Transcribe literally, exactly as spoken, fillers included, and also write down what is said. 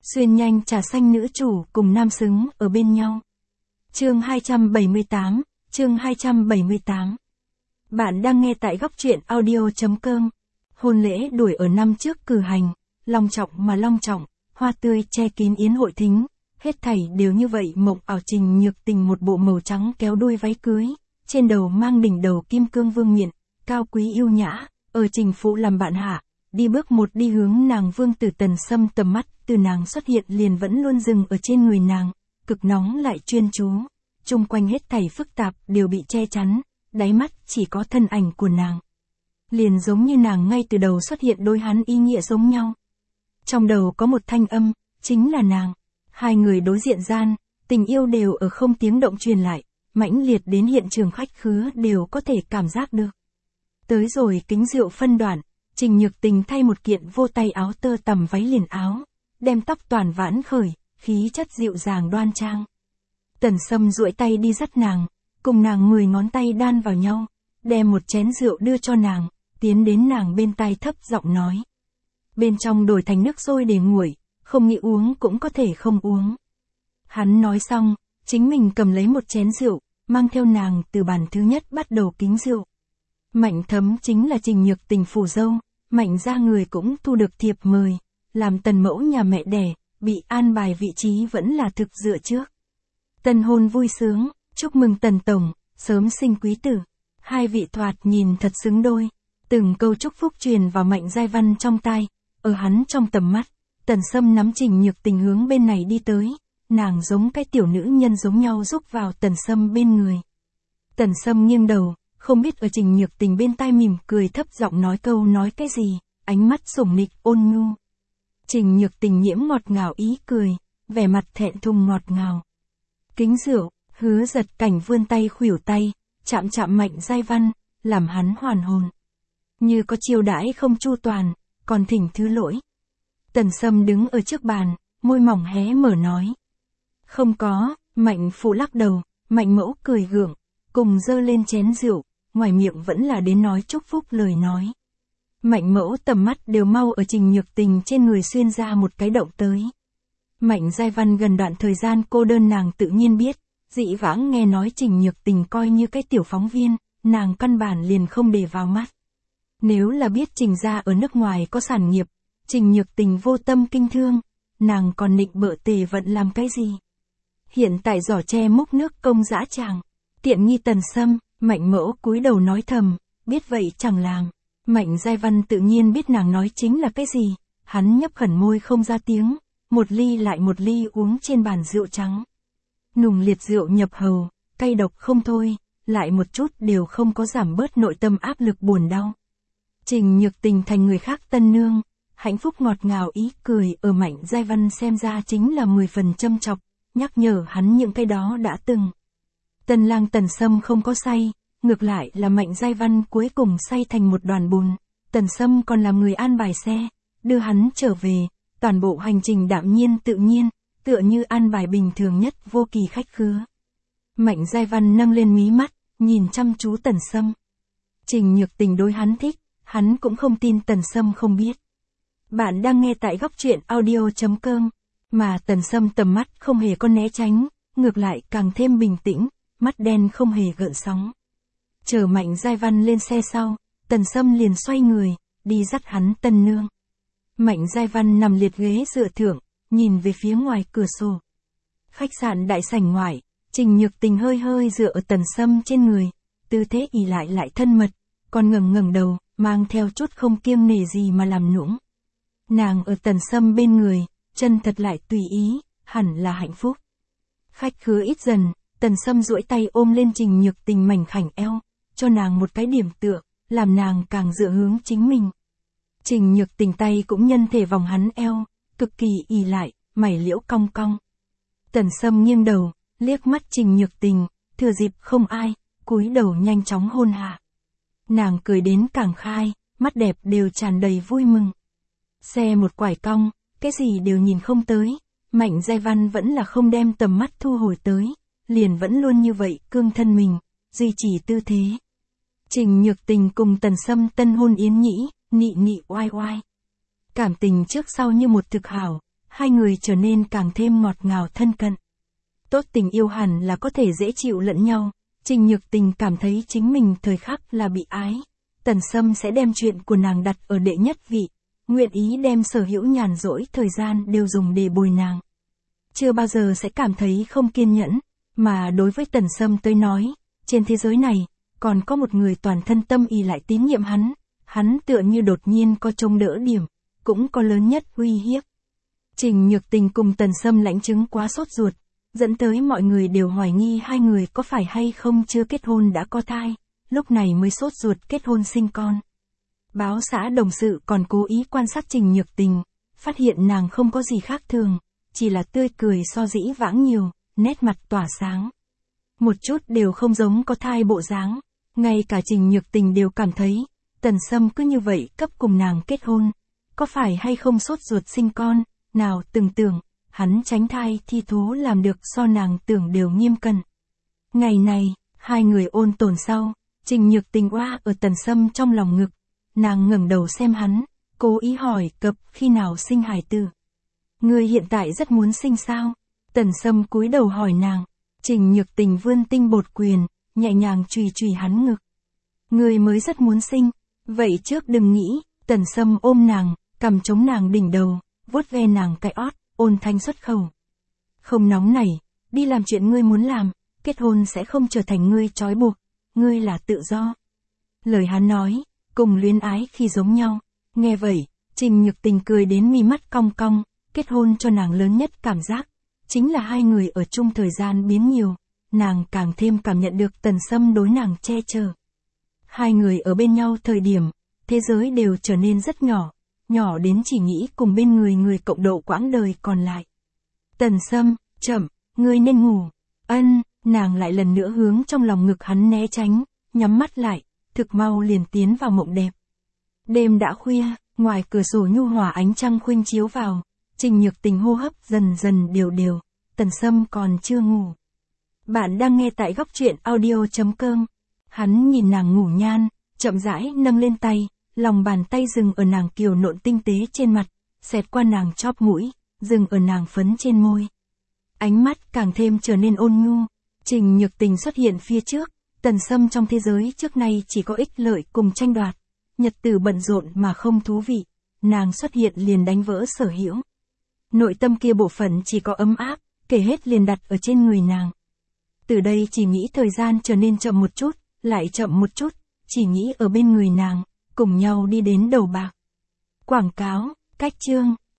Xuyên nhanh trà xanh nữ chủ cùng nam xứng ở bên nhau. Chương hai trăm bảy mươi tám, chương hai trăm bảy mươi tám. Bạn đang nghe tại góc truyện audio.com. Hôn lễ đuổi ở năm trước cử hành, long trọng mà long trọng, hoa tươi che kín yến hội thính, hết thảy đều như vậy mộng ảo. Trình Nhược Tình một bộ màu trắng kéo đuôi váy cưới, trên đầu mang đỉnh đầu kim cương vương miện, cao quý yêu nhã, ở Trình Phụ làm bạn hạ, đi bước một đi hướng nàng. Vương Tử Tần Sâm tầm mắt từ nàng xuất hiện liền vẫn luôn dừng ở trên người nàng, cực nóng lại chuyên chú, chung quanh hết thảy phức tạp đều bị che chắn, đáy mắt chỉ có thân ảnh của nàng. Liền giống như nàng ngay từ đầu xuất hiện đối hắn ý nghĩa giống nhau. Trong đầu có một thanh âm, chính là nàng. Hai người đối diện gian, tình yêu đều ở không tiếng động truyền lại, mãnh liệt đến hiện trường khách khứa đều có thể cảm giác được. Tới rồi kính rượu phân đoạn, Trình Nhược Tình thay một kiện vô tay áo tơ tằm váy liền áo, đem tóc toàn vãn khởi, khí chất dịu dàng đoan trang. Tần Sâm duỗi tay đi dắt nàng, cùng nàng mười ngón tay đan vào nhau, đem một chén rượu đưa cho nàng, tiến đến nàng bên tai thấp giọng nói. Bên trong đổi thành nước sôi để nguội, không nghĩ uống cũng có thể không uống. Hắn nói xong, chính mình cầm lấy một chén rượu, mang theo nàng từ bàn thứ nhất bắt đầu kính rượu. Mạnh Thấm chính là Trình Nhược Tình phù dâu, Mạnh gia người cũng thu được thiệp mời, làm tần mẫu nhà mẹ đẻ, bị an bài vị trí vẫn là thực dựa trước. Tân hôn vui sướng, chúc mừng Tần Tổng, sớm sinh quý tử. Hai vị thoạt nhìn thật xứng đôi, từng câu chúc phúc truyền vào Mạnh Giai Văn trong tai, ở hắn trong tầm mắt, Tần Sâm nắm Trình Nhược Tình hướng bên này đi tới, nàng giống cái tiểu nữ nhân giống nhau rúc vào Tần Sâm bên người. Tần Sâm nghiêng đầu, không biết ở Trình Nhược Tình bên tai mỉm cười thấp giọng nói câu nói cái gì, ánh mắt sủng nịch ôn nhu. Trình Nhược Tình nhiễm ngọt ngào ý cười, vẻ mặt thẹn thùng ngọt ngào. Kính rượu, Hứa Giật Cảnh vươn tay khuỷu tay, chạm chạm Mạnh Giai Văn, làm hắn hoàn hồn. Như có chiêu đãi không chu toàn, còn thỉnh thứ lỗi. Tần Sâm đứng ở trước bàn, môi mỏng hé mở nói. Không có, Mạnh Phụ lắc đầu, Mạnh Mẫu cười gượng, cùng dơ lên chén rượu, ngoài miệng vẫn là đến nói chúc phúc lời nói. Mạnh Mẫu tầm mắt đều mau ở Trình Nhược Tình trên người xuyên ra một cái động tới. Mạnh Giai Văn gần đoạn thời gian cô đơn nàng tự nhiên biết, dị vãng nghe nói Trình Nhược Tình coi như cái tiểu phóng viên, nàng căn bản liền không để vào mắt. Nếu là biết Trình gia ở nước ngoài có sản nghiệp, Trình Nhược Tình vô tâm kinh thương, nàng còn nịnh bợ Tề Vận làm cái gì? Hiện tại giỏ tre múc nước công dã tràng, tiện nghi Tần Sâm, Mạnh Mẫu cúi đầu nói thầm, biết vậy chẳng làm. Mạnh Giai Văn tự nhiên biết nàng nói chính là cái gì, hắn nhấp khẩn môi không ra tiếng, một ly lại một ly uống trên bàn rượu trắng. Nùng liệt rượu nhập hầu, cay độc không thôi, lại một chút đều không có giảm bớt nội tâm áp lực buồn đau. Trình Nhược Tình thành người khác tân nương, hạnh phúc ngọt ngào ý cười ở Mạnh Giai Văn xem ra chính là mười phần châm chọc, nhắc nhở hắn những cái đó đã từng. Tân lang Tần Sâm không có say, ngược lại là Mạnh Giai Văn cuối cùng say thành một đoàn bùn. Tần Sâm còn làm người an bài xe, đưa hắn trở về, toàn bộ hành trình đạm nhiên tự nhiên, tựa như an bài bình thường nhất vô kỳ khách khứa. Mạnh Giai Văn nâng lên mí mắt, nhìn chăm chú Tần Sâm. Trình Nhược Tình đối hắn thích, hắn cũng không tin Tần Sâm không biết. Bạn đang nghe tại góc truyện audio.com, mà Tần Sâm tầm mắt không hề có né tránh, ngược lại càng thêm bình tĩnh, mắt đen không hề gợn sóng. Chờ Mạnh Giai Văn lên xe sau, Tần Sâm liền xoay người, đi dắt hắn tân nương. Mạnh Giai Văn nằm liệt ghế dựa thượng, nhìn về phía ngoài cửa sổ. Khách sạn đại sảnh ngoại, Trình Nhược Tình hơi hơi dựa ở Tần Sâm trên người, tư thế ỉ lại lại thân mật, còn ngẩng ngẩng đầu, mang theo chút không kiêng nể gì mà làm nũng. Nàng ở Tần Sâm bên người, chân thật lại tùy ý, hẳn là hạnh phúc. Khách khứa ít dần, Tần Sâm duỗi tay ôm lên Trình Nhược Tình mảnh khảnh eo, cho nàng một cái điểm tựa, làm nàng càng dựa hướng chính mình. Trình Nhược Tình tay cũng nhân thể vòng hắn eo, cực kỳ ỉ lại, mày liễu cong cong. Tần Sâm nghiêng đầu, liếc mắt Trình Nhược Tình, thừa dịp không ai, cúi đầu nhanh chóng hôn hạ. Nàng cười đến càng khai, mắt đẹp đều tràn đầy vui mừng. Xe một quải cong, cái gì đều nhìn không tới, Mạnh Giai Văn vẫn là không đem tầm mắt thu hồi tới, liền vẫn luôn như vậy cương thân mình, duy trì tư thế. Trình Nhược Tình cùng Tần Sâm tân hôn yến nhĩ, nị nị oai oai. Cảm tình trước sau như một thực hảo, hai người trở nên càng thêm ngọt ngào thân cận. Tốt tình yêu hẳn là có thể dễ chịu lẫn nhau, Trình Nhược Tình cảm thấy chính mình thời khắc là bị ái. Tần Sâm sẽ đem chuyện của nàng đặt ở đệ nhất vị, nguyện ý đem sở hữu nhàn rỗi thời gian đều dùng để bồi nàng. Chưa bao giờ sẽ cảm thấy không kiên nhẫn, mà đối với Tần Sâm tới nói, trên thế giới này, còn có một người toàn thân tâm ý lại tín nhiệm hắn, hắn tựa như đột nhiên có trông đỡ điểm, cũng có lớn nhất uy hiếp. Trình Nhược Tình cùng Tần Sâm lãnh chứng quá sốt ruột, dẫn tới mọi người đều hoài nghi hai người có phải hay không chưa kết hôn đã có thai, lúc này mới sốt ruột kết hôn sinh con. Báo xã đồng sự còn cố ý quan sát Trình Nhược Tình, phát hiện nàng không có gì khác thường, chỉ là tươi cười so dĩ vãng nhiều, nét mặt tỏa sáng. Một chút đều không giống có thai bộ dáng, ngay cả Trình Nhược Tình đều cảm thấy, Tần Sâm cứ như vậy cấp cùng nàng kết hôn, có phải hay không sốt ruột sinh con, nào từng tưởng, hắn tránh thai thi thố làm được so nàng tưởng đều nghiêm cẩn. Ngày này, hai người ôn tồn sau, Trình Nhược Tình oa ở Tần Sâm trong lòng ngực, nàng ngẩng đầu xem hắn, cố ý hỏi cập khi nào sinh hài tử. Ngươi hiện tại rất muốn sinh sao? Tần Sâm cúi đầu hỏi nàng, Trình Nhược Tình vươn tinh bột quyền, nhẹ nhàng chùy chùy hắn ngực. Ngươi mới rất muốn sinh, vậy trước đừng nghĩ. Tần Sâm ôm nàng, cầm chống nàng đỉnh đầu, vuốt ve nàng cái ót, ôn thanh xuất khẩu. Không nóng nảy, đi làm chuyện ngươi muốn làm, kết hôn sẽ không trở thành ngươi trói buộc, ngươi là tự do. Lời hắn nói, cùng luyến ái khi giống nhau, nghe vậy, Trình Nhược Tình cười đến mi mắt cong cong, kết hôn cho nàng lớn nhất cảm giác, chính là hai người ở chung thời gian biến nhiều, nàng càng thêm cảm nhận được Tần Sâm đối nàng che chở. Hai người ở bên nhau thời điểm, thế giới đều trở nên rất nhỏ, nhỏ đến chỉ nghĩ cùng bên người người cộng độ quãng đời còn lại. Tần Sâm, chậm, ngươi nên ngủ. Ân, nàng lại lần nữa hướng trong lòng ngực hắn né tránh, nhắm mắt lại, thực mau liền tiến vào mộng đẹp. Đêm đã khuya, ngoài cửa sổ nhu hòa ánh trăng khuynh chiếu vào, Trình Nhược Tình hô hấp dần dần đều đều, Tần Sâm còn chưa ngủ. Bạn đang nghe tại góc truyện audio chấm com. Hắn nhìn nàng ngủ nhan, chậm rãi nâng lên tay, lòng bàn tay dừng ở nàng kiều nộn tinh tế trên mặt, xẹt qua nàng chóp mũi, dừng ở nàng phấn trên môi. Ánh mắt càng thêm trở nên ôn nhu. Trình Nhược Tình xuất hiện phía trước, Tần Sâm trong thế giới trước nay chỉ có ích lợi cùng tranh đoạt, nhật tử bận rộn mà không thú vị, nàng xuất hiện liền đánh vỡ sở hữu. Nội tâm kia bộ phận chỉ có ấm áp, kể hết liền đặt ở trên người nàng. Từ đây chỉ nghĩ thời gian trở nên chậm một chút, lại chậm một chút, chỉ nghĩ ở bên người nàng, cùng nhau đi đến đầu bạc. Quảng cáo, cách chương.